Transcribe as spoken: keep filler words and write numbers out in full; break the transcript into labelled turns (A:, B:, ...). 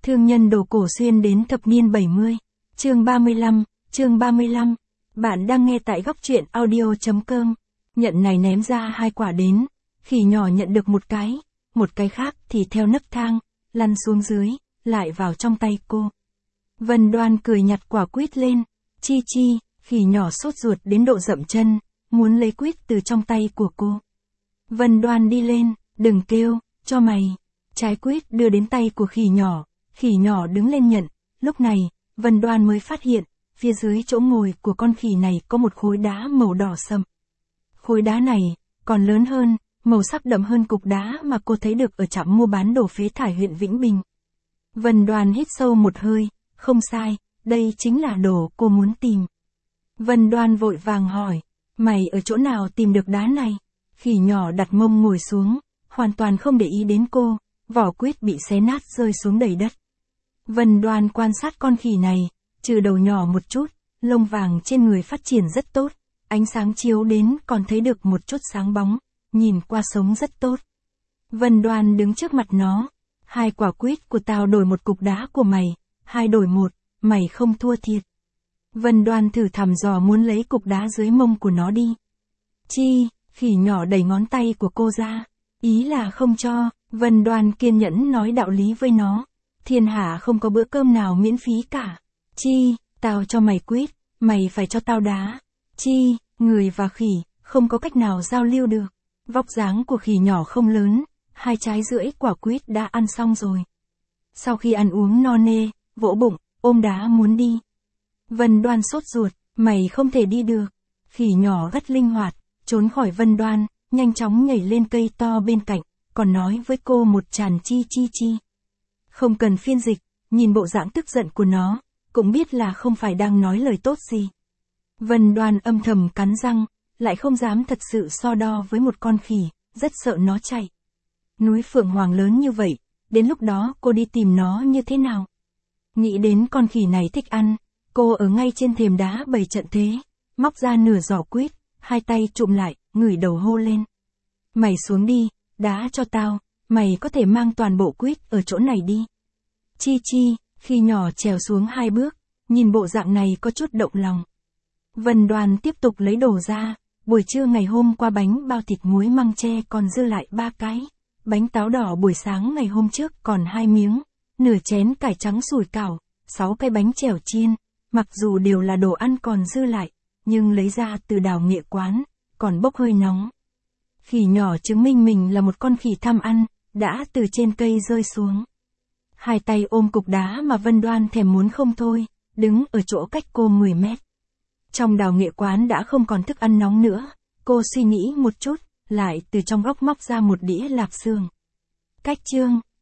A: Thương nhân đồ cổ xuyên đến thập niên bảy mươi. Chương ba mươi lăm, chương ba mươi lăm. Bạn đang nghe tại góc truyện audio chấm com. Nhận này ném ra hai quả đến, khỉ nhỏ nhận được một cái, một cái khác thì theo nấc thang, lăn xuống dưới, lại vào trong tay cô. Vân Đoan cười nhặt quả quýt lên, chi chi, khỉ nhỏ sốt ruột đến độ dậm chân, muốn lấy quýt từ trong tay của cô. Vân Đoan đi lên, đừng kêu, cho mày. Trái quýt đưa đến tay của khỉ nhỏ, khỉ nhỏ đứng lên nhận, lúc này, Vân Đoan mới phát hiện, phía dưới chỗ ngồi của con khỉ này có một khối đá màu đỏ sậm. Khối đá này, còn lớn hơn, màu sắc đậm hơn cục đá mà cô thấy được ở trạm mua bán đồ phế thải huyện Vĩnh Bình. Vân Đoan hít sâu một hơi, không sai, đây chính là đồ cô muốn tìm. Vân Đoan vội vàng hỏi, mày ở chỗ nào tìm được đá này? Khỉ nhỏ đặt mông ngồi xuống, hoàn toàn không để ý đến cô, vỏ quýt bị xé nát rơi xuống đầy đất. Vân Đoan quan sát con khỉ này, trừ đầu nhỏ một chút, lông vàng trên người phát triển rất tốt, ánh sáng chiếu đến còn thấy được một chút sáng bóng, nhìn qua sống rất tốt. Vân Đoan đứng trước mặt nó, hai quả quýt của tao đổi một cục đá của mày, hai đổi một, mày không thua thiệt. Vân Đoan thử thăm dò muốn lấy cục đá dưới mông của nó đi. Chi, khỉ nhỏ đẩy ngón tay của cô ra, ý là không cho. Vân Đoan kiên nhẫn nói đạo lý với nó, thiên hạ không có bữa cơm nào miễn phí cả. Chi, tao cho mày quýt, mày phải cho tao đá. Chi, người và khỉ, không có cách nào giao lưu được. Vóc dáng của khỉ nhỏ không lớn, hai trái rưỡi quả quýt đã ăn xong rồi. Sau khi ăn uống no nê, vỗ bụng, ôm đá muốn đi. Vân Đoan sốt ruột, mày không thể đi được. Khỉ nhỏ rất linh hoạt, trốn khỏi Vân Đoan, nhanh chóng nhảy lên cây to bên cạnh, còn nói với cô một tràng chi chi chi. Không cần phiên dịch, nhìn bộ dạng tức giận của nó, cũng biết là không phải đang nói lời tốt gì. Vân Đoan âm thầm cắn răng, lại không dám thật sự so đo với một con khỉ, rất sợ nó chạy. Núi Phượng Hoàng lớn như vậy, đến lúc đó cô đi tìm nó như thế nào? Nghĩ đến con khỉ này thích ăn, cô ở ngay trên thềm đá bày trận thế, móc ra nửa giỏ quýt, hai tay chụm lại, ngửi đầu hô lên. Mày xuống đi, đá cho tao, mày có thể mang toàn bộ quýt ở chỗ này đi. Chi chi, khi nhỏ trèo xuống hai bước, nhìn bộ dạng này có chút động lòng. Vân Đoan tiếp tục lấy đồ ra, buổi trưa ngày hôm qua bánh bao thịt muối măng tre còn dư lại ba cái, bánh táo đỏ buổi sáng ngày hôm trước còn hai miếng, nửa chén cải trắng sủi cảo, sáu cái bánh chèo chiên, mặc dù đều là đồ ăn còn dư lại, nhưng lấy ra từ đào nghệ quán, còn bốc hơi nóng. Khỉ nhỏ chứng minh mình là một con khỉ tham ăn, đã từ trên cây rơi xuống. Hai tay ôm cục đá mà Vân Đoan thèm muốn không thôi, đứng ở chỗ cách cô mười mét. Trong đào nghệ quán đã không còn thức ăn nóng nữa, cô suy nghĩ một chút, lại từ trong góc móc ra một đĩa lạp xương. Cách chương.